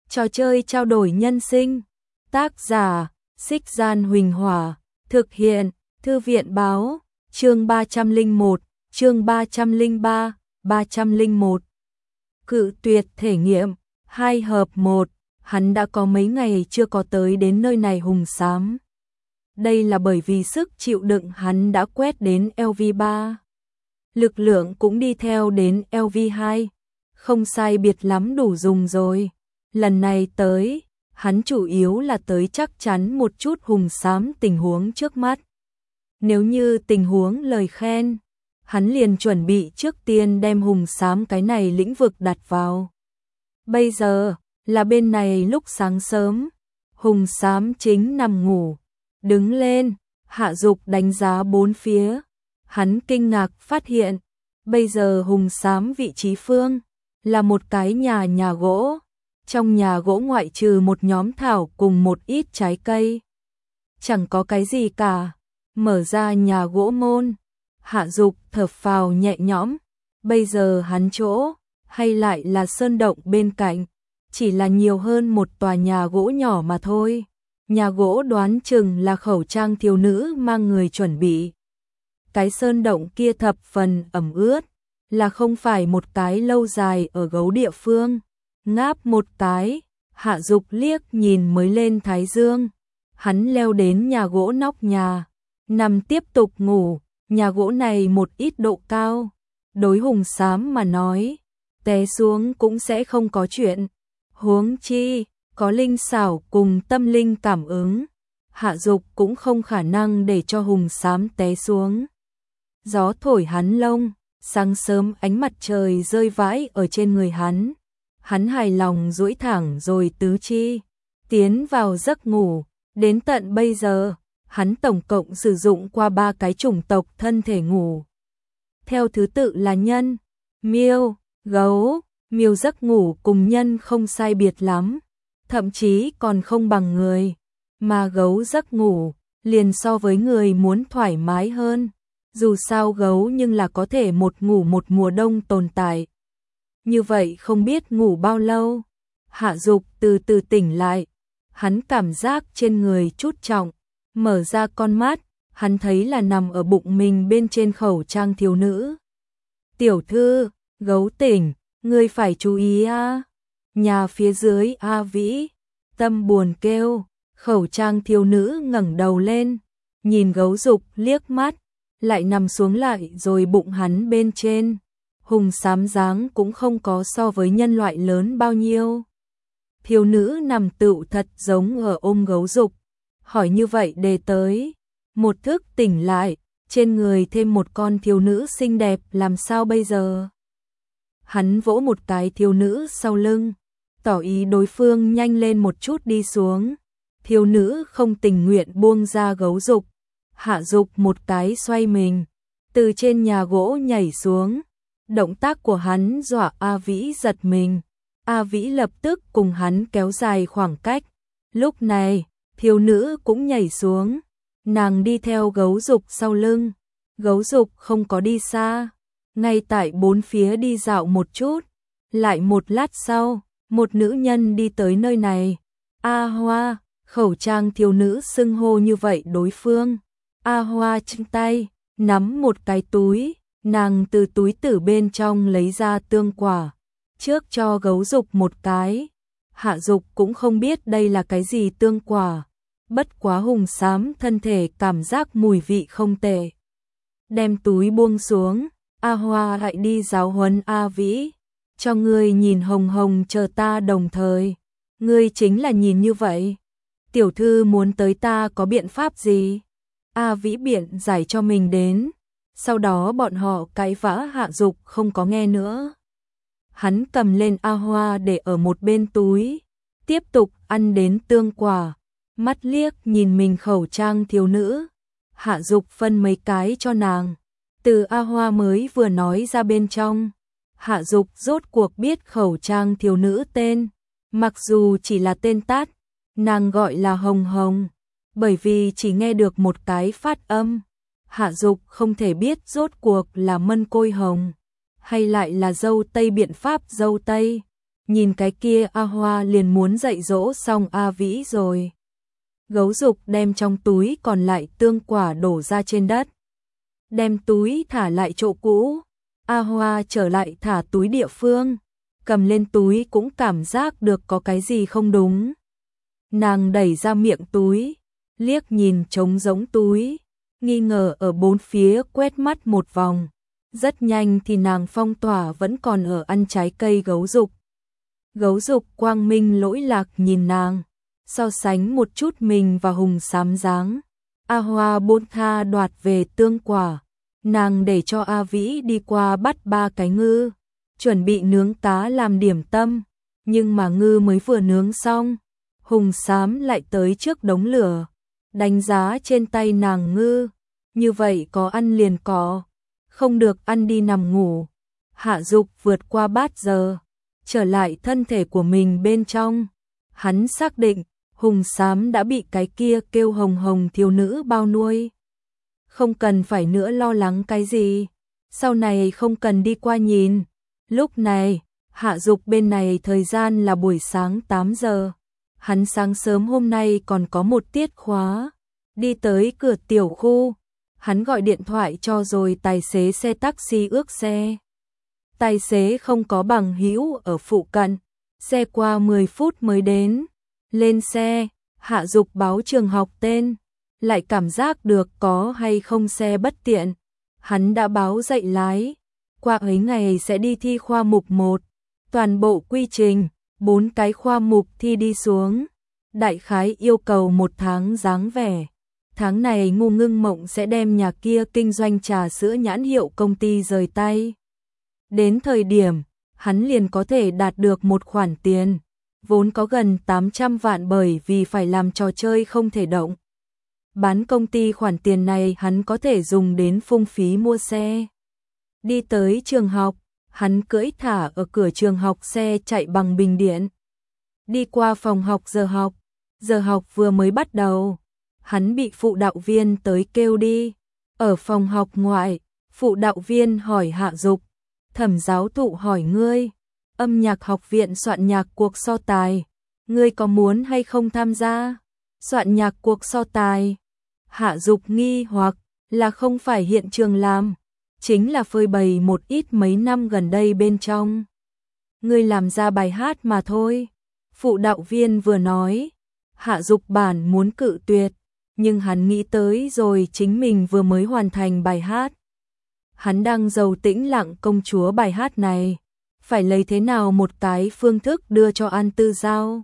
Trò chơi trao đổi nhân sinh. Tác giả: Xích Gian Huỳnh Hỏa. Thực hiện: Thư viện báo. Chương 301, chương 303, 301. Cự tuyệt thể nghiệm 2+1. Hắn đã có mấy ngày chưa có tới đến nơi này Hùng Xám. Đây là bởi vì sức chịu đựng hắn đã quét đến LV3. Lực lượng cũng đi theo đến LV2. Không sai biệt lắm đủ dùng rồi. Lần này tới, hắn chủ yếu là tới chắc chắn một chút Hùng Xám tình huống trước mắt. Nếu như tình huống lời khen, hắn liền chuẩn bị trước tiên đem Hùng Xám cái này lĩnh vực đặt vào. Bây giờ, là bên này lúc sáng sớm, Hùng Xám chính nằm ngủ, đứng lên, Hạ Dục đánh giá bốn phía. Hắn kinh ngạc phát hiện, bây giờ Hùng Xám vị trí phương, là một cái nhà gỗ. Trong nhà gỗ ngoại trừ một nhóm thảo cùng một ít trái cây, chẳng có cái gì cả. Mở ra nhà gỗ môn, Hạ Dục thở phào nhẹ nhõm. Bây giờ hắn chỗ, hay lại là sơn động bên cạnh, chỉ là nhiều hơn một tòa nhà gỗ nhỏ mà thôi. Nhà gỗ đoán chừng là khẩu trang thiếu nữ mang người chuẩn bị. Cái sơn động kia thập phần ẩm ướt, là không phải một cái lâu dài ở gấu địa phương. Ngáp một cái, Hạ Dục liếc nhìn mới lên thái dương. Hắn leo đến nhà gỗ nóc nhà, nằm tiếp tục ngủ. Nhà gỗ này một ít độ cao, đối Hùng Xám mà nói, té xuống cũng sẽ không có chuyện. Huống chi, có linh xảo cùng tâm linh cảm ứng, Hạ Dục cũng không khả năng để cho Hùng Xám té xuống. Gió thổi hắn lông, sáng sớm ánh mặt trời rơi vãi ở trên người hắn. Hắn hài lòng duỗi thẳng rồi tứ chi, tiến vào giấc ngủ. Đến tận bây giờ, hắn tổng cộng sử dụng qua 3 cái chủng tộc thân thể ngủ. Theo thứ tự là nhân, miêu, gấu. Miêu giấc ngủ cùng nhân không sai biệt lắm, thậm chí còn không bằng người. Mà gấu giấc ngủ, liền so với người muốn thoải mái hơn. Dù sao gấu nhưng là có thể một ngủ một mùa đông tồn tại. Như vậy không biết ngủ bao lâu, Hạ Dục từ từ tỉnh lại. Hắn cảm giác trên người chút trọng, mở ra con mắt, hắn thấy là nằm ở bụng mình bên trên khẩu trang thiếu nữ. Tiểu thư, gấu tỉnh, ngươi phải chú ý a. Nhà phía dưới A Vĩ, tâm buồn kêu. Khẩu trang thiếu nữ ngẩng đầu lên, nhìn gấu Dục liếc mắt, lại nằm xuống lại rồi bụng hắn bên trên. Hùng Xám dáng cũng không có so với nhân loại lớn bao nhiêu. Thiếu nữ nằm tựu thật giống ở ôm gấu Dục. Hỏi như vậy đề tới, một thức tỉnh lại, trên người thêm một con thiếu nữ xinh đẹp làm sao bây giờ? Hắn vỗ một cái thiếu nữ sau lưng, tỏ ý đối phương nhanh lên một chút đi xuống. Thiếu nữ không tình nguyện buông ra gấu Dục. Hạ Dục một cái xoay mình, từ trên nhà gỗ nhảy xuống. Động tác của hắn dọa A Vĩ giật mình. A Vĩ lập tức cùng hắn kéo dài khoảng cách. Lúc này, thiếu nữ cũng nhảy xuống. Nàng đi theo gấu Dục sau lưng. Gấu Dục không có đi xa, ngay tại bốn phía đi dạo một chút. Lại một lát sau, một nữ nhân đi tới nơi này. A Hoa, khẩu trang thiếu nữ xưng hô như vậy đối phương. A Hoa trên tay nắm một cái túi, nàng từ túi tử bên trong lấy ra tương quả, trước cho gấu Dục một cái. Hạ Dục cũng không biết đây là cái gì tương quả, bất quá Hùng Xám thân thể cảm giác mùi vị không tệ. Đem túi buông xuống, A Hoa lại đi giáo huấn A Vĩ, cho ngươi nhìn hồng hồng chờ ta đồng thời. Ngươi chính là nhìn như vậy. Tiểu thư muốn tới ta có biện pháp gì? A Vĩ biện giải cho mình đến. Sau đó bọn họ cãi vã, Hạ Dục không có nghe nữa. Hắn cầm lên A Hoa để ở một bên túi, tiếp tục ăn đến tương quả, mắt liếc nhìn mình khẩu trang thiếu nữ. Hạ Dục phân mấy cái cho nàng, từ A Hoa mới vừa nói ra bên trong. Hạ Dục rốt cuộc biết khẩu trang thiếu nữ tên, mặc dù chỉ là tên tắt, nàng gọi là Hồng Hồng, bởi vì chỉ nghe được một cái phát âm. Hạ Dục không thể biết rốt cuộc là mân côi hồng, hay lại là dâu tây biện pháp dâu tây. nhìn cái kia A Hoa liền muốn dạy dỗ xong A Vĩ rồi. Gấu Dục đem trong túi còn lại tương quả đổ ra trên đất. Đem túi thả lại chỗ cũ. A Hoa trở lại thả túi địa phương. Cầm lên túi cũng cảm giác được có cái gì không đúng. Nàng đẩy ra miệng túi, liếc nhìn trống rỗng túi, nghi ngờ ở bốn phía quét mắt một vòng. Rất nhanh thì nàng phong tỏa vẫn còn ở ăn trái cây Gấu Dục. Gấu Dục quang minh lỗi lạc nhìn nàng, so sánh một chút mình và Hùng Xám dáng. A Hoa buông tha đoạt về tương quả, nàng để cho A Vĩ đi qua bắt 3 cái ngư, chuẩn bị nướng cá làm điểm tâm, nhưng mà ngư mới vừa nướng xong, Hùng Xám lại tới trước đống lửa, đánh giá trên tay nàng ngư, như vậy có ăn liền có, không được ăn đi nằm ngủ. Hạ Dục vượt qua bát giờ, trở lại thân thể của mình bên trong, hắn xác định Hùng Xám đã bị cái kia kêu Hồng Hồng thiếu nữ bao nuôi. Không cần phải nữa lo lắng cái gì, sau này không cần đi qua nhìn. Lúc này, Hạ Dục bên này thời gian là buổi sáng 8 giờ. Hắn sáng sớm hôm nay còn có một tiết khóa. Đi tới cửa tiểu khu, hắn gọi điện thoại cho rồi tài xế xe taxi ước xe. Tài xế không có bằng hữu ở phụ cận, xe qua 10 phút mới đến. Lên xe, Hạ Dục báo trường học tên, lại cảm giác được có hay không xe bất tiện. Hắn đã báo dạy lái, qua ấy ngày sẽ đi thi khoa mục 1, toàn bộ quy trình, 4 cái khoa mục thi đi xuống. Đại khái yêu cầu 1 tháng dáng vẻ. Tháng này Ngô Ngưng Mộng sẽ đem nhà kia kinh doanh trà sữa nhãn hiệu công ty rời tay. Đến thời điểm, hắn liền có thể đạt được một khoản tiền, vốn có gần 800 vạn bởi vì phải làm trò chơi không thể động. Bán công ty khoản tiền này hắn có thể dùng đến phung phí mua xe. Đi tới trường học, hắn cưỡi thả ở cửa trường học xe chạy bằng bình điện. Đi qua phòng học giờ học vừa mới bắt đầu. Hắn bị phụ đạo viên tới kêu đi. Ở phòng học ngoại, phụ đạo viên hỏi Hạ Dục, thẩm giáo thụ hỏi ngươi, âm nhạc học viện soạn nhạc cuộc so tài, ngươi có muốn hay không tham gia? Soạn nhạc cuộc so tài. Hạ Dục nghi hoặc là không phải hiện trường làm, chính là phơi bày một ít mấy năm gần đây bên trong. Ngươi làm ra bài hát mà thôi. Phụ đạo viên vừa nói, Hạ Dục bản muốn cự tuyệt, nhưng hắn nghĩ tới rồi chính mình vừa mới hoàn thành bài hát. Hắn đang giàu tĩnh lặng công chúa bài hát này, phải lấy thế nào một cái phương thức đưa cho An Tư Giao.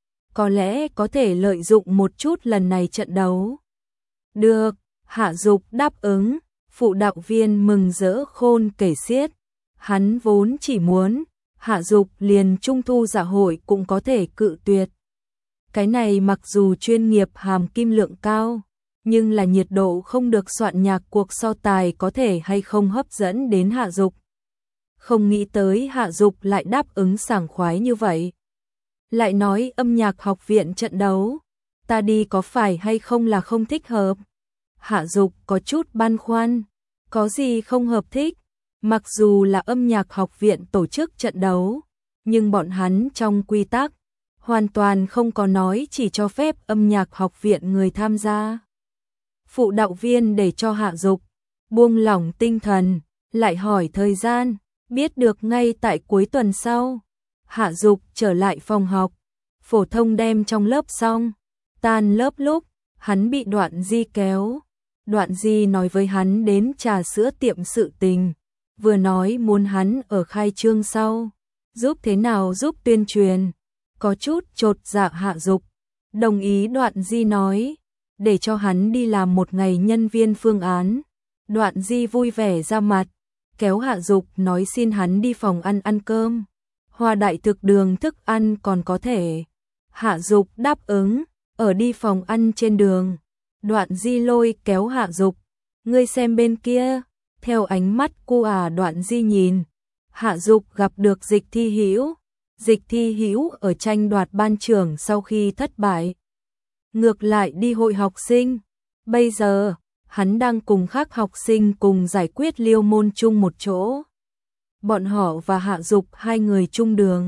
Có lẽ có thể lợi dụng một chút lần này trận đấu. Được, Hạ Dục đáp ứng, phụ đạo viên mừng rỡ khôn kể xiết. Hắn vốn chỉ muốn, Hạ Dục liền trung thu dạ hội cũng có thể cự tuyệt. Cái này mặc dù chuyên nghiệp hàm kim lượng cao, nhưng là nhiệt độ không được soạn nhạc cuộc so tài có thể hay không hấp dẫn đến Hạ Dục. Không nghĩ tới Hạ Dục lại đáp ứng sảng khoái như vậy. Lại nói âm nhạc học viện trận đấu, ta đi có phải hay không là không thích hợp? Hạ Dục có chút băn khoăn, có gì không hợp thích? Mặc dù là âm nhạc học viện tổ chức trận đấu, nhưng bọn hắn trong quy tắc hoàn toàn không có nói chỉ cho phép âm nhạc học viện người tham gia. Phụ đạo viên để cho Hạ Dục buông lỏng tinh thần, lại hỏi thời gian, biết được ngay tại cuối tuần sau. Hạ Dục trở lại phòng học, phổ thông đem trong lớp xong, tan lớp lúc, hắn bị Đoạn Di kéo. Đoạn Di nói với hắn đến trà sữa tiệm sự tình, vừa nói muốn hắn ở khai trương sau, giúp thế nào giúp tuyên truyền. Có chút chột dạ Hạ Dục, đồng ý Đoạn Di nói, để cho hắn đi làm một ngày nhân viên phương án. Đoạn Di vui vẻ ra mặt, kéo Hạ Dục nói xin hắn đi phòng ăn ăn cơm. Hoa Đại Thực Đường thức ăn còn có thể. Hạ Dục đáp ứng, ở đi phòng ăn trên đường. Đoạn Di lôi kéo Hạ Dục, ngươi xem bên kia. Theo ánh mắt cu Đoạn Di nhìn, Hạ Dục gặp được Dịch Thi Hữu. Dịch Thi Hữu ở tranh đoạt ban trưởng sau khi thất bại, ngược lại đi hội học sinh. Bây giờ, hắn đang cùng các học sinh cùng giải quyết liêu môn chung một chỗ. Bọn họ và Hạ Dục hai người chung đường.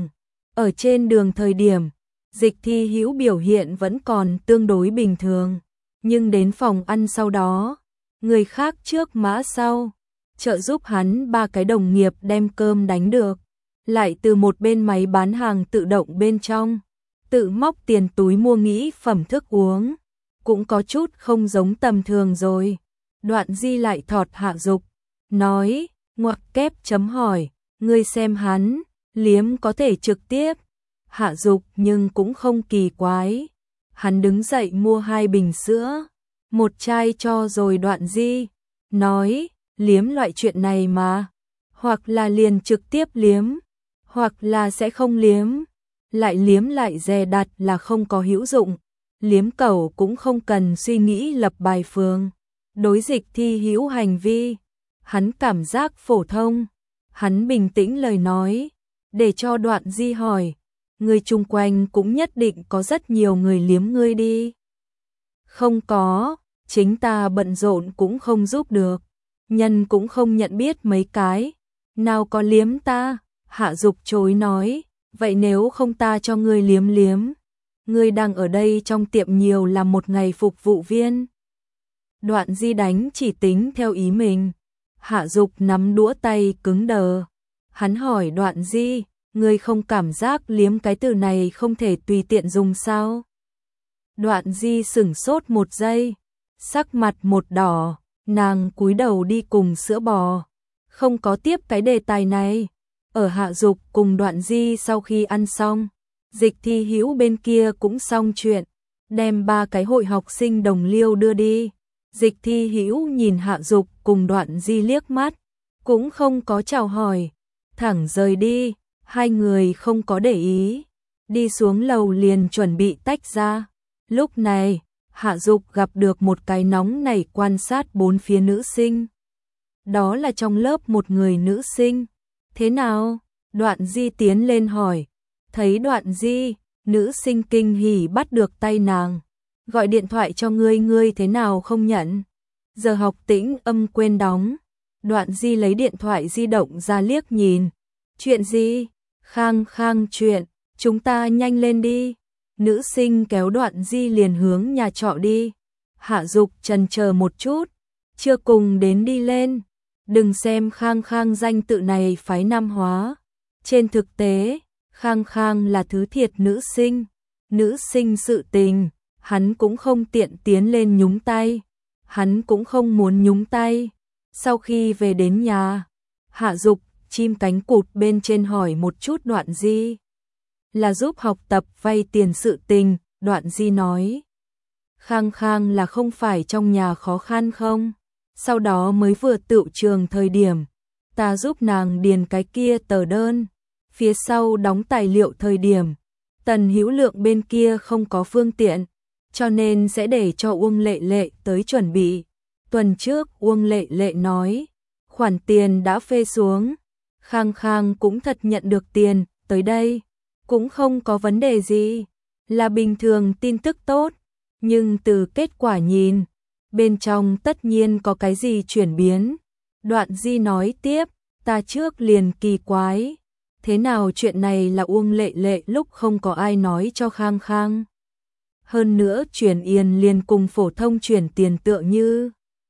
Ở trên đường thời điểm, Dịch Thi Hữu biểu hiện vẫn còn tương đối bình thường, nhưng đến phòng ăn sau đó, người khác trước mã sau, trợ giúp hắn 3 cái đồng nghiệp đem cơm đánh được, lại từ một bên máy bán hàng tự động bên trong, tự móc tiền túi mua nghĩ phẩm thức uống, cũng có chút không giống tầm thường rồi. Đoạn Di lại thọt Hạ Dục, nói, ngoặc kép chấm hỏi, ngươi xem hắn, liếm có thể trực tiếp. Hạ Dục nhưng cũng không kỳ quái. Hắn đứng dậy mua 2 bình sữa, một chai cho rồi Đoạn Di, nói, liếm loại chuyện này mà, hoặc là liền trực tiếp liếm, hoặc là sẽ không liếm, lại liếm lại dè đặt là không có hữu dụng, liếm cẩu cũng không cần suy nghĩ lập bài phương. Đối Dịch Thi Hữu hành vi, hắn cảm giác phổ thông, hắn bình tĩnh lời nói, để cho Đoạn Di hỏi, người chung quanh cũng nhất định có rất nhiều người liếm ngươi đi. Không có, chính ta bận rộn cũng không giúp được, nhân cũng không nhận biết mấy cái, nào có liếm ta. Hạ Dục chối nói, vậy nếu không ta cho ngươi liếm liếm, ngươi đang ở đây trong tiệm nhiều là một ngày phục vụ viên. Đoạn Di đánh chỉ tính theo ý mình. Hạ Dục nắm đũa tay cứng đờ. Hắn hỏi Đoạn Di, ngươi không cảm giác liếm cái từ này không thể tùy tiện dùng sao? Đoạn Di sửng sốt một giây, sắc mặt một đỏ, nàng cúi đầu đi cùng sữa bò, không có tiếp cái đề tài này. Ở Hạ Dục cùng Đoạn Di sau khi ăn xong, Dịch Thi Hữu bên kia cũng xong chuyện, đem 3 cái hội học sinh đồng liêu đưa đi. Dịch Thi Hữu nhìn Hạ Dục cùng Đoạn Di liếc mắt, cũng không có chào hỏi, thẳng rời đi. 2 người không có để ý, đi xuống lầu liền chuẩn bị tách ra. Lúc này, Hạ Dục gặp được một cái nóng nảy quan sát 4 phía nữ sinh. Đó là trong lớp một người nữ sinh. Thế nào? Đoạn Di tiến lên hỏi. Thấy Đoạn Di, nữ sinh kinh hỉ bắt được tay nàng. Gọi điện thoại cho ngươi thế nào không nhận? Giờ học tĩnh âm quên đóng. Đoạn Di lấy điện thoại di động ra liếc nhìn. Chuyện gì? Khang chuyện, chúng ta nhanh lên đi. Nữ sinh kéo Đoạn Di liền hướng nhà trọ đi. Hạ Dục chần chờ một chút, chưa cùng đến đi lên. Đừng xem Khang danh tự này phái nam hóa. Trên thực tế, Khang là thứ thiệt nữ sinh. Nữ sinh sự tình, hắn cũng không tiện tiến lên nhúng tay. Hắn cũng không muốn nhúng tay. Sau khi về đến nhà, Hạ Dục chim cánh cụt bên trên hỏi một chút Đoạn Di. Là giúp học tập vay tiền sự tình, Đoạn Di nói. Khang là không phải trong nhà khó khăn không? Sau đó mới vừa tựu trường thời điểm, ta giúp nàng điền cái kia tờ đơn. Phía sau đóng tài liệu thời điểm, Tần Hữu Lượng bên kia không có phương tiện, cho nên sẽ để cho Uông Lệ Lệ tới chuẩn bị. Tuần trước Uông Lệ Lệ nói, khoản tiền đã phê xuống. Khang cũng thật nhận được tiền, tới đây, cũng không có vấn đề gì, là bình thường tin tức tốt, nhưng từ kết quả nhìn, bên trong tất nhiên có cái gì chuyển biến. Đoạn Di nói tiếp, ta trước liền kỳ quái, thế nào chuyện này là Uông Lệ Lệ lúc không có ai nói cho Khang. Hơn nữa chuyển yên liền cùng phổ thông chuyển tiền tựa như.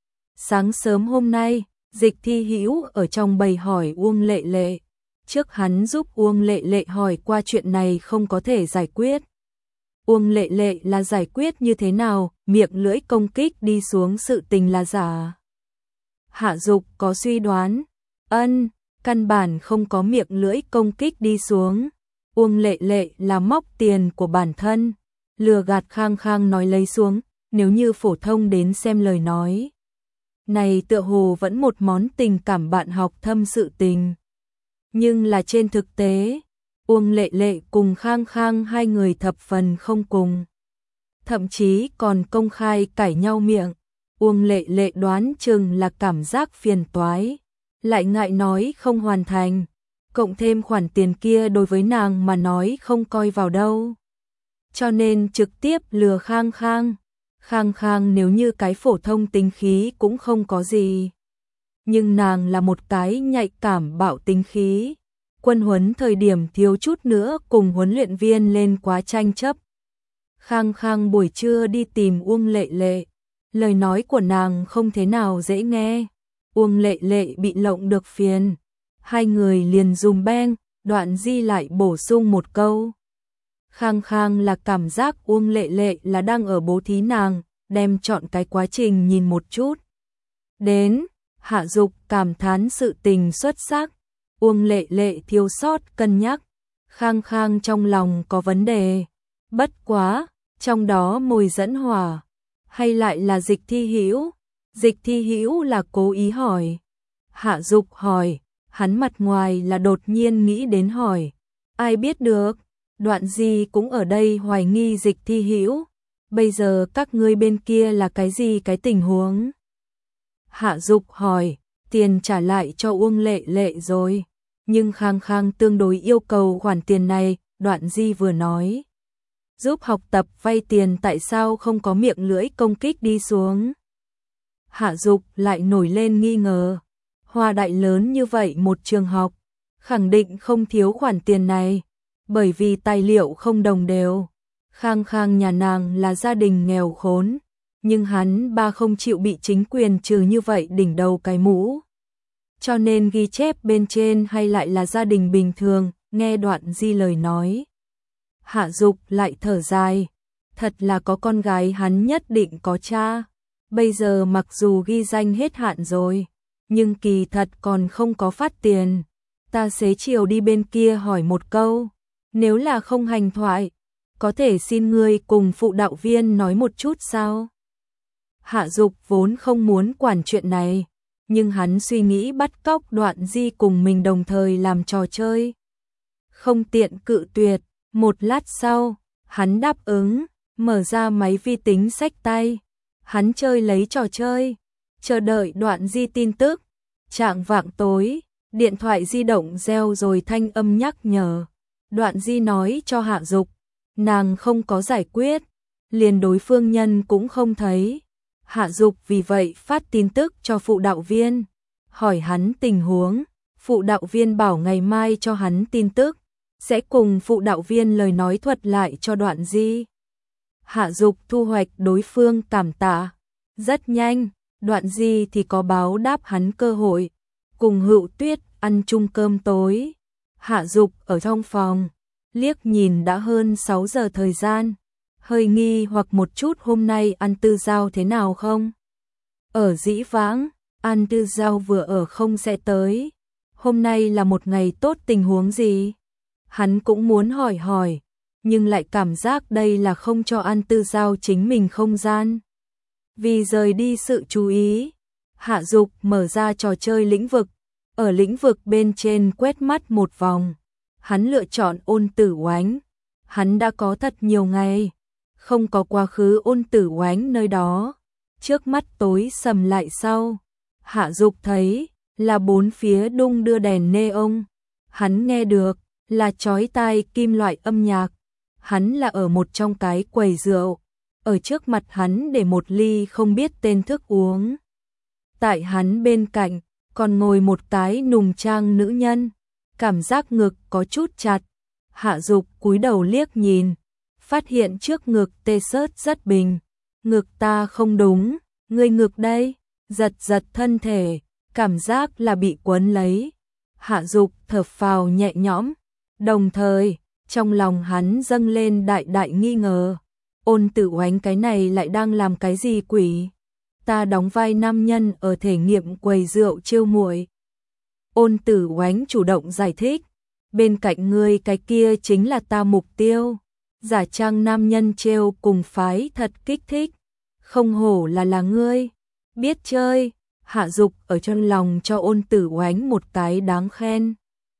Sáng sớm hôm nay, Dịch Thi Hữu ở trong bầy hỏi Uông Lệ Lệ. Trước hắn giúp Uông Lệ Lệ hỏi qua chuyện này không có thể giải quyết. Uông Lệ Lệ là giải quyết như thế nào, miệng lưỡi công kích đi xuống sự tình là giả. Hạ Dục có suy đoán, căn bản không có miệng lưỡi công kích đi xuống. Uông Lệ Lệ là móc tiền của bản thân, lừa gạt Khang nói lấy xuống, nếu như phổ thông đến xem lời nói. Này tựa hồ vẫn một món tình cảm bạn học thâm sự tình. Nhưng là trên thực tế, Uông Lệ Lệ cùng Khang 2 người thập phần không cùng. Thậm chí còn công khai cãi nhau miệng. Uông Lệ Lệ đoán chừng là cảm giác phiền toái, lại ngại nói không hoàn thành, cộng thêm khoản tiền kia đối với nàng mà nói không coi vào đâu. Cho nên trực tiếp lừa Khang. Khang nếu như cái phổ thông tính khí cũng không có gì. Nhưng nàng là một cái nhạy cảm bạo tính khí. Quân huấn thời điểm thiếu chút nữa cùng huấn luyện viên lên quá tranh chấp. Khang Khang buổi trưa đi tìm Uông Lệ Lệ, lời nói của nàng không thế nào dễ nghe. Uông Lệ Lệ bị lộng được phiền, hai người liền dùng beng, Đoạn Di lại bổ sung một câu. Khang Khang là cảm giác Uông Lệ Lệ là đang ở bố thí nàng, đem chọn cái quá trình nhìn một chút. Đến, Hạ Dục cảm thán sự tình xuất sắc, Uông Lệ Lệ thiếu sót cân nhắc, Khang Khang trong lòng có vấn đề, bất quá, trong đó mồi dẫn hỏa, hay lại là Dịch Thi Hữu? Dịch Thi Hữu là cố ý hỏi. Hạ Dục hỏi, hắn mặt ngoài là đột nhiên nghĩ đến hỏi, ai biết được, Đoạn Di cũng ở đây hoài nghi Dịch Thi Hữu, bây giờ các ngươi bên kia là cái gì cái tình huống? Hạ Dục hỏi, tiền trả lại cho Uông Lệ Lệ rồi, nhưng Khang Khang tương đối yêu cầu khoản tiền này, Đoạn Di vừa nói. Giúp học tập vay tiền tại sao không có miệng lưỡi công kích đi xuống? Hạ Dục lại nổi lên nghi ngờ, Hoa Đại lớn như vậy một trường học, khẳng định không thiếu khoản tiền này, bởi vì tài liệu không đồng đều. Khang Khang nhà nàng là gia đình nghèo khốn, nhưng hắn ba không chịu bị chính quyền trừ như vậy đỉnh đầu cái mũ. Cho nên ghi chép bên trên hay lại là gia đình bình thường, nghe Đoạn Di lời nói. Hạ Dục lại thở dài, thật là có con gái hắn nhất định có cha, bây giờ mặc dù ghi danh hết hạn rồi, nhưng kỳ thật còn không có phát tiền. Ta xế chiều đi bên kia hỏi một câu, nếu là không hành thoại, có thể xin ngươi cùng phụ đạo viên nói một chút sao? Hạ Dục vốn không muốn quản chuyện này, nhưng hắn suy nghĩ bắt cóc Đoạn Di cùng mình đồng thời làm trò chơi. Không tiện cự tuyệt, một lát sau, hắn đáp ứng, mở ra máy vi tính xách tay. Hắn chơi lấy trò chơi, chờ đợi Đoạn Di tin tức. Chạng vạng tối, điện thoại di động reo rồi thanh âm nhắc nhở. Đoạn Di nói cho Hạ Dục, nàng không có giải quyết, liền đối phương nhân cũng không thấy. Hạ Dục vì vậy phát tin tức cho phụ đạo viên, hỏi hắn tình huống. Phụ đạo viên bảo ngày mai cho hắn tin tức, sẽ cùng phụ đạo viên lời nói thuật lại cho Đoạn Di. Hạ Dục thu hoạch đối phương cảm tạ. Rất nhanh, Đoạn Di thì có báo đáp hắn cơ hội, cùng Hữu Tuyết ăn chung cơm tối. Hạ Dục ở trong phòng, liếc nhìn đã hơn 6 giờ thời gian, hơi nghi hoặc một chút hôm nay An Tư Giao thế nào không? Ở dĩ vãng, An Tư Giao vừa ở không sẽ tới. Hôm nay là một ngày tốt tình huống gì? Hắn cũng muốn hỏi, nhưng lại cảm giác đây là không cho An Tư Giao chính mình không gian. Vì rời đi sự chú ý, Hạ Dục mở ra trò chơi lĩnh vực, ở lĩnh vực bên trên quét mắt một vòng. Hắn lựa chọn Ôn Tử Oánh. Hắn đã có thật nhiều ngày không có quá khứ Ôn Tử Oánh nơi đó. Trước mắt tối sầm lại sau, Hạ Dục thấy là bốn phía đung đưa đèn neon. Hắn nghe được là chói tai kim loại âm nhạc. Hắn là ở một trong cái quầy rượu, ở trước mặt hắn để một ly không biết tên thức uống. Tại hắn bên cạnh còn ngồi một cái nùng trang nữ nhân, cảm giác ngực có chút chặt. Hạ Dục cúi đầu liếc nhìn, phát hiện trước ngực tê sớt rất bình. Ngực ta không đúng, ngươi ngực đây, giật giật thân thể, cảm giác là bị quấn lấy. Hạ Dục thở phào nhẹ nhõm, đồng thời trong lòng hắn dâng lên đại đại nghi ngờ. Ôn Tử Oánh cái này lại đang làm cái gì quỷ? Ta đóng vai nam nhân ở thể nghiệm quầy rượu trêu muội. Ôn Tử Oánh chủ động giải thích, bên cạnh ngươi cái kia chính là ta mục tiêu. Giả trang nam nhân trêu cùng phái thật kích thích, không hổ là ngươi, biết chơi. Hạ Dục ở trong lòng cho Ôn Tử Oánh một cái đáng khen.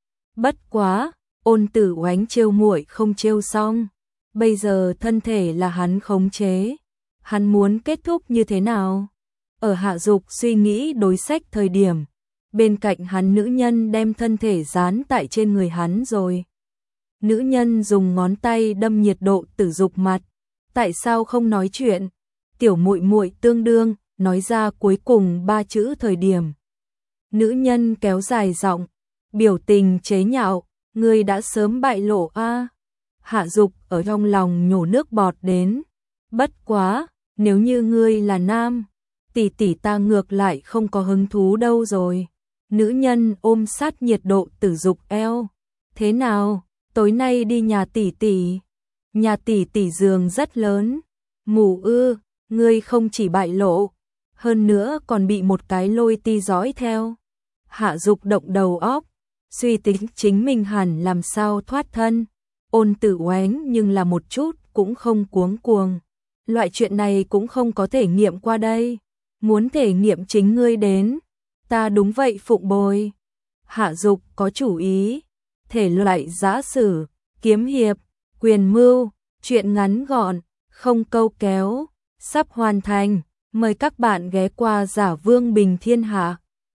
Bất quá, Ôn Tử Oánh trêu muội không trêu xong, bây giờ thân thể là hắn khống chế, hắn muốn kết thúc như thế nào? Ở Hạ Dục suy nghĩ đối sách thời điểm, bên cạnh hắn nữ nhân đem thân thể dán tại trên người hắn rồi. Nữ nhân dùng ngón tay đâm nhiệt độ tử dục mặt, tại sao không nói chuyện? Tiểu muội muội tương đương, nói ra cuối cùng 3 chữ thời điểm. Nữ nhân kéo dài giọng, biểu tình chế nhạo, Ngươi đã sớm bại lộ a. Hạ Dục ở trong lòng nhổ nước bọt đến. Bất quá, nếu như ngươi là nam, tỷ tỷ ta ngược lại không có hứng thú đâu rồi. Nữ nhân ôm sát nhiệt độ tử dục eo. Thế nào, tối nay đi nhà tỷ tỷ? Nhà tỷ tỷ giường rất lớn. Mù ư, ngươi không chỉ bại lộ, hơn nữa còn bị một cái lôi ti dõi theo. Hạ Dục động đầu óc, suy tính chính mình hẳn làm sao thoát thân. Ôn Tử Oánh nhưng là một chút cũng không cuống cuồng. Loại chuyện này cũng không có thể nghiệm qua đây. Muốn thể nghiệm chính ngươi đến. Ta đúng vậy phụng bồi. Hạ Dục có chủ ý. Thể loại giã sử, kiếm hiệp, quyền mưu, chuyện ngắn gọn, không câu kéo. Sắp hoàn thành. Mời các bạn ghé qua Giả Vương Bình Thiên Hạ.